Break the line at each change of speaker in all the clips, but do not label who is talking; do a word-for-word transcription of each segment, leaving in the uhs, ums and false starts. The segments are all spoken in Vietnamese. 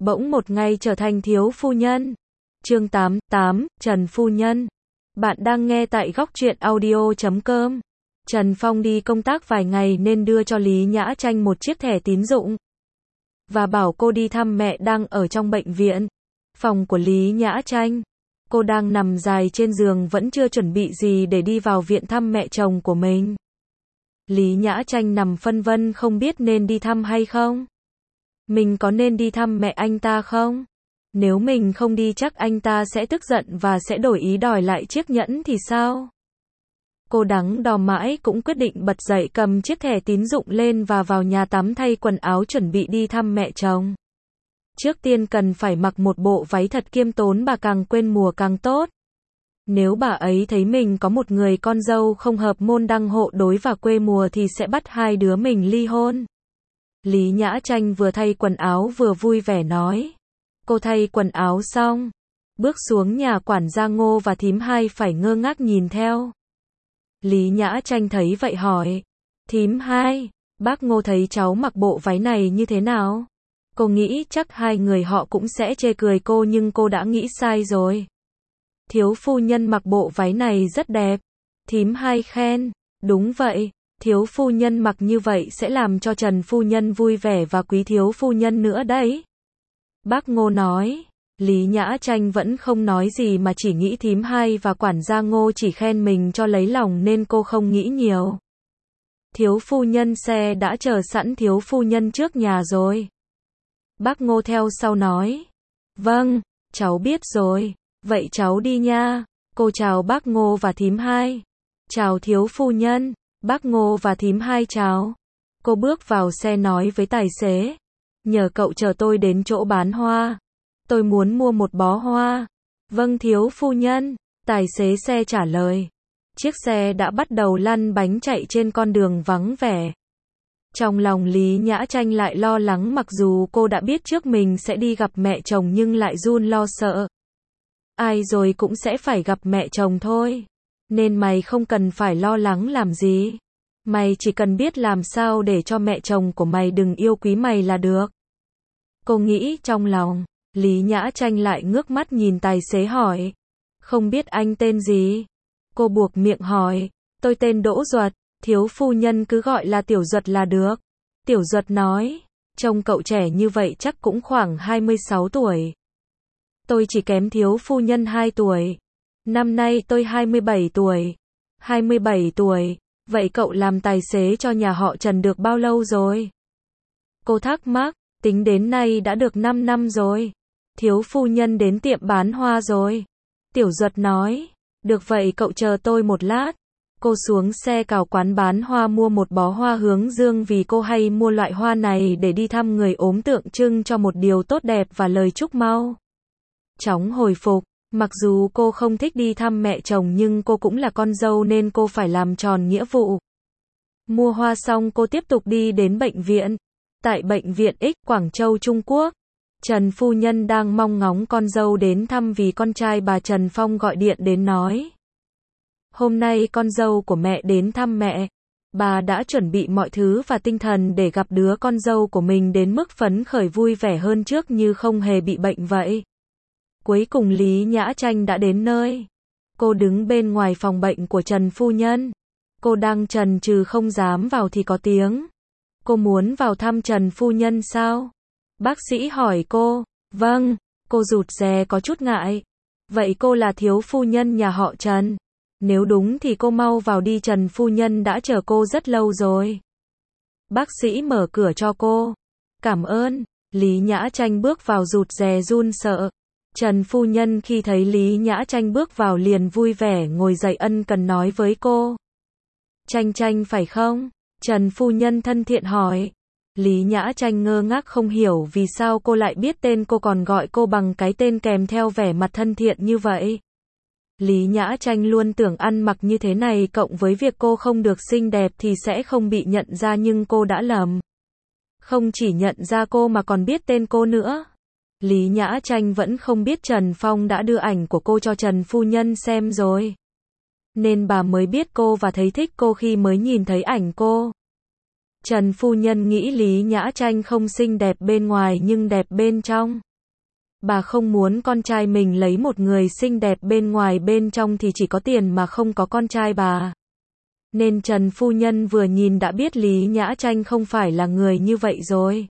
bỗng một ngày trở thành thiếu phu nhân. Chương tám, tám, Trần phu nhân. Bạn đang nghe tại góc truyện audio chấm com. Trần Phong đi công tác vài ngày nên đưa cho Lý Nhã Tranh một chiếc thẻ tín dụng và bảo cô đi thăm mẹ đang ở trong bệnh viện. Phòng của Lý Nhã Tranh. Cô đang nằm dài trên giường vẫn chưa chuẩn bị gì để đi vào viện thăm mẹ chồng của mình. Lý Nhã Tranh nằm phân vân không biết nên đi thăm hay không. Mình có nên đi thăm mẹ anh ta không? Nếu mình không đi chắc anh ta sẽ tức giận và sẽ đổi ý đòi lại chiếc nhẫn thì sao? Cô đắn đo mãi cũng quyết định bật dậy cầm chiếc thẻ tín dụng lên và vào nhà tắm thay quần áo chuẩn bị đi thăm mẹ chồng. Trước tiên cần phải mặc một bộ váy thật khiêm tốn, bà càng quên mùa càng tốt. Nếu bà ấy thấy mình có một người con dâu không hợp môn đăng hộ đối và quê mùa thì sẽ bắt hai đứa mình ly hôn. Lý Nhã Tranh vừa thay quần áo vừa vui vẻ nói. Cô thay quần áo xong, bước xuống nhà quản gia Ngô và thím Hai phải ngơ ngác nhìn theo. Lý Nhã Tranh thấy vậy hỏi. Thím Hai, bác Ngô thấy cháu mặc bộ váy này như thế nào? Cô nghĩ chắc hai người họ cũng sẽ chê cười cô nhưng cô đã nghĩ sai rồi. Thiếu phu nhân mặc bộ váy này rất đẹp. Thím Hai khen. Đúng vậy, thiếu phu nhân mặc như vậy sẽ làm cho Trần phu nhân vui vẻ và quý thiếu phu nhân nữa đấy. Bác Ngô nói. Lý Nhã Tranh vẫn không nói gì mà chỉ nghĩ thím Hai và quản gia Ngô chỉ khen mình cho lấy lòng nên cô không nghĩ nhiều. Thiếu phu nhân xe đã chờ sẵn thiếu phu nhân trước nhà rồi. Bác Ngô theo sau nói. Vâng, cháu biết rồi. Vậy cháu đi nha. Cô chào bác Ngô và thím Hai. Chào thiếu phu nhân. Bác Ngô và thím Hai chào. Cô bước vào xe nói với tài xế. Nhờ cậu chờ tôi đến chỗ bán hoa. Tôi muốn mua một bó hoa. Vâng thiếu phu nhân. Tài xế xe trả lời. Chiếc xe đã bắt đầu lăn bánh chạy trên con đường vắng vẻ. Trong lòng Lý Nhã Tranh lại lo lắng mặc dù cô đã biết trước mình sẽ đi gặp mẹ chồng nhưng lại run lo sợ. Ai rồi cũng sẽ phải gặp mẹ chồng thôi. Nên mày không cần phải lo lắng làm gì. Mày chỉ cần biết làm sao để cho mẹ chồng của mày đừng yêu quý mày là được. Cô nghĩ trong lòng. Lý Nhã Tranh lại ngước mắt nhìn tài xế hỏi. Không biết anh tên gì? Cô buộc miệng hỏi. Tôi tên Đỗ Duật. Thiếu phu nhân cứ gọi là Tiểu Duật là được. Tiểu Duật nói. Trông cậu trẻ như vậy chắc cũng khoảng hai mươi sáu tuổi. Tôi chỉ kém thiếu phu nhân hai tuổi. Năm nay tôi hai mươi bảy tuổi. hai mươi bảy tuổi. Vậy cậu làm tài xế cho nhà họ Trần được bao lâu rồi? Cô thắc mắc. Tính đến nay đã được năm năm rồi. Thiếu phu nhân đến tiệm bán hoa rồi. Tiểu Duật nói. Được vậy cậu chờ tôi một lát. Cô xuống xe cào quán bán hoa mua một bó hoa hướng dương vì cô hay mua loại hoa này để đi thăm người ốm tượng trưng cho một điều tốt đẹp và lời chúc mau chóng hồi phục. Mặc dù cô không thích đi thăm mẹ chồng nhưng cô cũng là con dâu nên cô phải làm tròn nghĩa vụ. Mua hoa xong cô tiếp tục đi đến bệnh viện. Tại bệnh viện X Quảng Châu Trung Quốc, Trần phu nhân đang mong ngóng con dâu đến thăm vì con trai bà Trần Phong gọi điện đến nói. Hôm nay con dâu của mẹ đến thăm mẹ. Bà đã chuẩn bị mọi thứ và tinh thần để gặp đứa con dâu của mình đến mức phấn khởi vui vẻ hơn trước như không hề bị bệnh vậy. Cuối cùng Lý Nhã Tranh đã đến nơi. Cô đứng bên ngoài phòng bệnh của Trần phu nhân. Cô đang chần chừ không dám vào thì có tiếng. Cô muốn vào thăm Trần phu nhân sao? Bác sĩ hỏi cô. Vâng, cô rụt rè có chút ngại. Vậy cô là thiếu phu nhân nhà họ Trần? Nếu đúng thì cô mau vào đi, Trần phu nhân đã chờ cô rất lâu rồi. Bác sĩ mở cửa cho cô. Cảm ơn. Lý Nhã Tranh bước vào rụt rè run sợ. Trần phu nhân khi thấy Lý Nhã Tranh bước vào liền vui vẻ ngồi dậy ân cần nói với cô. Tranh Tranh phải không? Trần phu nhân thân thiện hỏi. Lý Nhã Tranh ngơ ngác không hiểu vì sao cô lại biết tên cô còn gọi cô bằng cái tên kèm theo vẻ mặt thân thiện như vậy. Lý Nhã Tranh luôn tưởng ăn mặc như thế này cộng với việc cô không được xinh đẹp thì sẽ không bị nhận ra nhưng cô đã lầm. Không chỉ nhận ra cô mà còn biết tên cô nữa. Lý Nhã Tranh vẫn không biết Trần Phong đã đưa ảnh của cô cho Trần phu nhân xem rồi. Nên bà mới biết cô và thấy thích cô khi mới nhìn thấy ảnh cô. Trần phu nhân nghĩ Lý Nhã Tranh không xinh đẹp bên ngoài nhưng đẹp bên trong. Bà không muốn con trai mình lấy một người xinh đẹp bên ngoài bên trong thì chỉ có tiền mà không có con trai bà. Nên Trần phu nhân vừa nhìn đã biết Lý Nhã Tranh không phải là người như vậy rồi.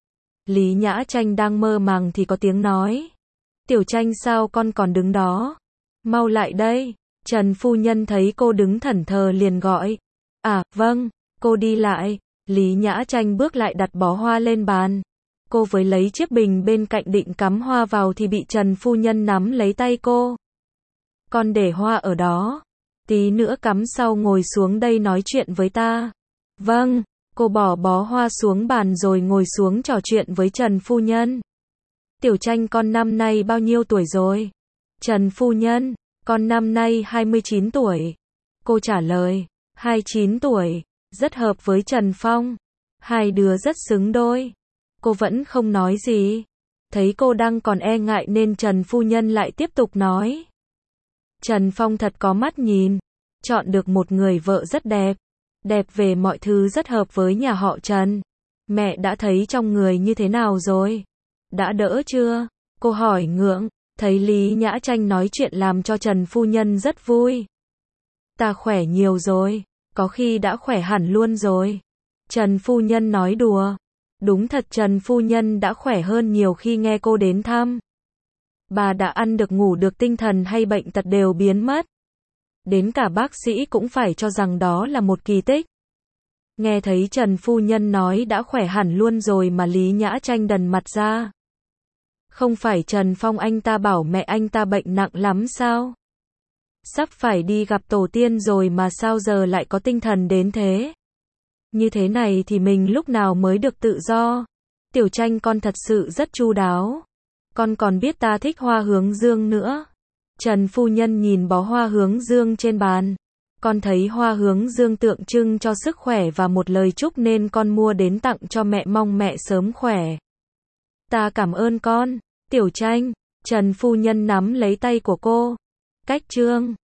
Lý Nhã Tranh đang mơ màng thì có tiếng nói. Tiểu Tranh sao con còn đứng đó? Mau lại đây. Trần phu nhân thấy cô đứng thẫn thờ liền gọi. À, vâng, cô đi lại. Lý Nhã Tranh bước lại đặt bó hoa lên bàn. Cô với lấy chiếc bình bên cạnh định cắm hoa vào thì bị Trần phu nhân nắm lấy tay cô. Con để hoa ở đó. Tí nữa cắm sau ngồi xuống đây nói chuyện với ta. Vâng, cô bỏ bó hoa xuống bàn rồi ngồi xuống trò chuyện với Trần phu nhân. Tiểu Tranh con năm nay bao nhiêu tuổi rồi? Trần phu nhân, con năm nay hai mươi chín tuổi. Cô trả lời, hai mươi chín tuổi, rất hợp với Trần Phong. Hai đứa rất xứng đôi. Cô vẫn không nói gì. Thấy cô đang còn e ngại nên Trần phu nhân lại tiếp tục nói. Trần Phong thật có mắt nhìn. Chọn được một người vợ rất đẹp. Đẹp về mọi thứ rất hợp với nhà họ Trần. Mẹ đã thấy trong người như thế nào rồi? Đã đỡ chưa? Cô hỏi ngượng. Thấy Lý Nhã Tranh nói chuyện làm cho Trần phu nhân rất vui. Ta khỏe nhiều rồi. Có khi đã khỏe hẳn luôn rồi. Trần phu nhân nói đùa. Đúng thật Trần phu nhân đã khỏe hơn nhiều khi nghe cô đến thăm. Bà đã ăn được ngủ được tinh thần hay bệnh tật đều biến mất. Đến cả bác sĩ cũng phải cho rằng đó là một kỳ tích. Nghe thấy Trần phu nhân nói đã khỏe hẳn luôn rồi mà Lý Nhã Tranh đần mặt ra. Không phải Trần Phong anh ta bảo mẹ anh ta bệnh nặng lắm sao? Sắp phải đi gặp tổ tiên rồi mà sao giờ lại có tinh thần đến thế? Như thế này thì mình lúc nào mới được tự do? Tiểu Tranh con thật sự rất chu đáo. Con còn biết ta thích hoa hướng dương nữa. Trần phu nhân nhìn bó hoa hướng dương trên bàn. Con thấy hoa hướng dương tượng trưng cho sức khỏe và một lời chúc nên con mua đến tặng cho mẹ mong mẹ sớm khỏe. Ta cảm ơn con, Tiểu Tranh. Trần phu nhân nắm lấy tay của cô. Cách trương.